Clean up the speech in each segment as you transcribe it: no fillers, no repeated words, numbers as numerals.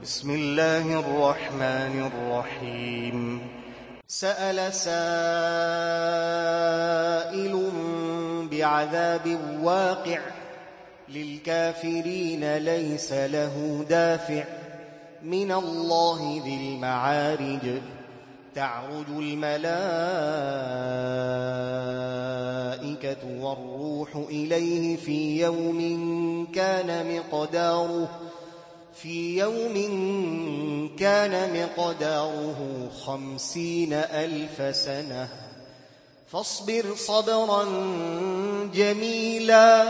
بسم الله الرحمن الرحيم. سأل سائل بعذاب واقع للكافرين ليس له دافع من الله ذي المعارج. تعرج الملائكة والروح إليه في يوم كان مقداره 50,000 سنة فاصبر صبرا جميلا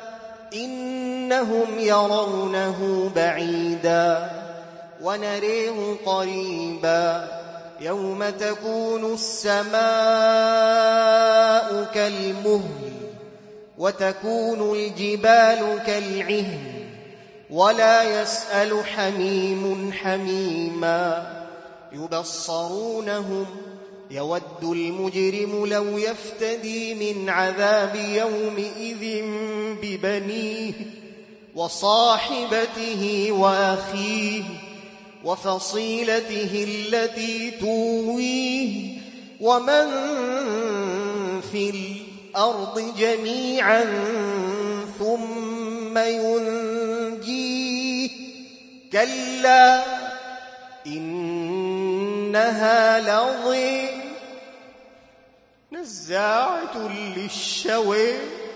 إنهم يرونه بعيدا ونريه قريبا يوم تكون السماء كالمهل وتكون الجبال كالعهن ولا يسأل حميم حميما يبصرونهم يود المجرم لو يفتدي من عذاب يومئذ ببنيه وصاحبته وأخيه وفصيلته التي تؤويه ومن في الأرض جميعا ثم ينجيه كلا إنها لظى نزاعة للشوى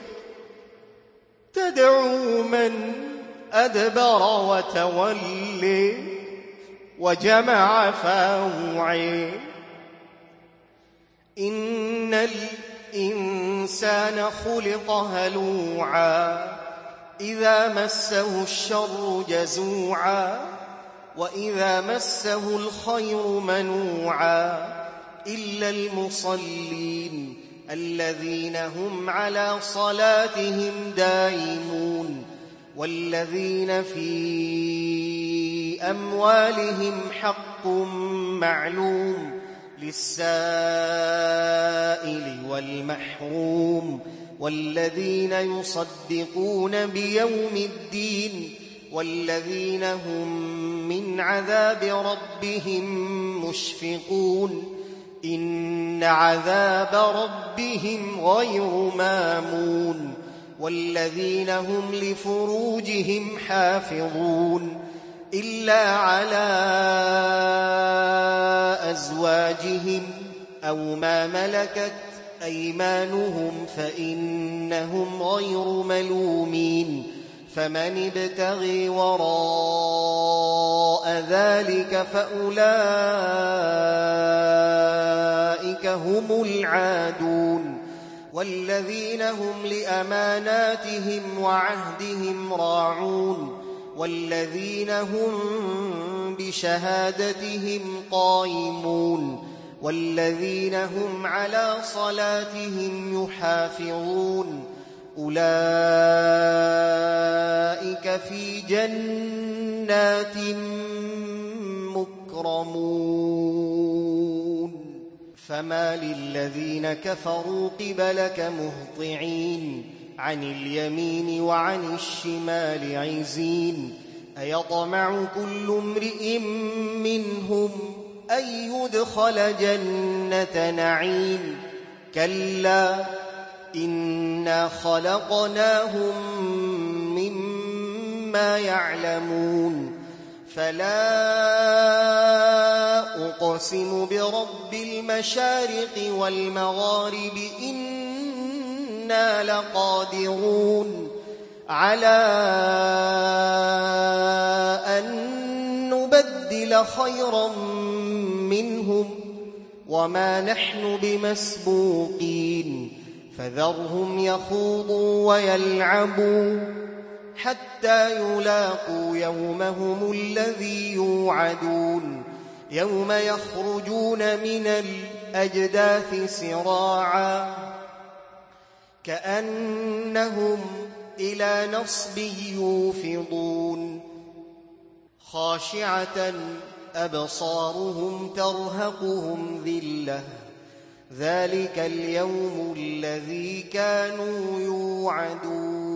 تدعو من أدبر وتولي وجمع فاوعي إن الإنسان خلق هلوعا إذا مسه الشر جزوعا وإذا مسه الخير منوعا إلا المصلين الذين هم على صلاتهم دائمون والذين في أموالهم حق معلوم للسائل والمحروم والذين يصدقون بيوم الدين والذين هم من عذاب ربهم مشفقون إن عذاب ربهم غير مامون والذين هم لفروجهم حافظون إلا على أزواجهم أو ما ملكت أيمانهم فإنهم غير ملومين فمن ابتغي وراء ذلك فأولئك هم العادون والذين هم لأماناتهم وعهدهم راعون والذين هم بشهادتهم قائمون والذين هم على صلاتهم يحافظون أولئك في جنات مكرمون فما للذين كفروا قبلك مهطعين عن اليمين وعن الشمال عزين أيطمع كل امرئ منهم أن يدخل جنة نعيم كلا إنا خلقناهم مما يعلمون فلا أقسم برب المشارق والمغارب إنا لقادرون على أن نبدل خيرا منهم وما نحن بمسبوقين فذرهم يخوضوا ويلعبوا حتى يلاقوا يومهم الذي يوعدون يوم يخرجون من الأجداث سراعا كأنهم إلى نصب يوفضون خاشعة أبصارهم ترهقهم ذلة ذلك اليوم الذي كانوا يوعدون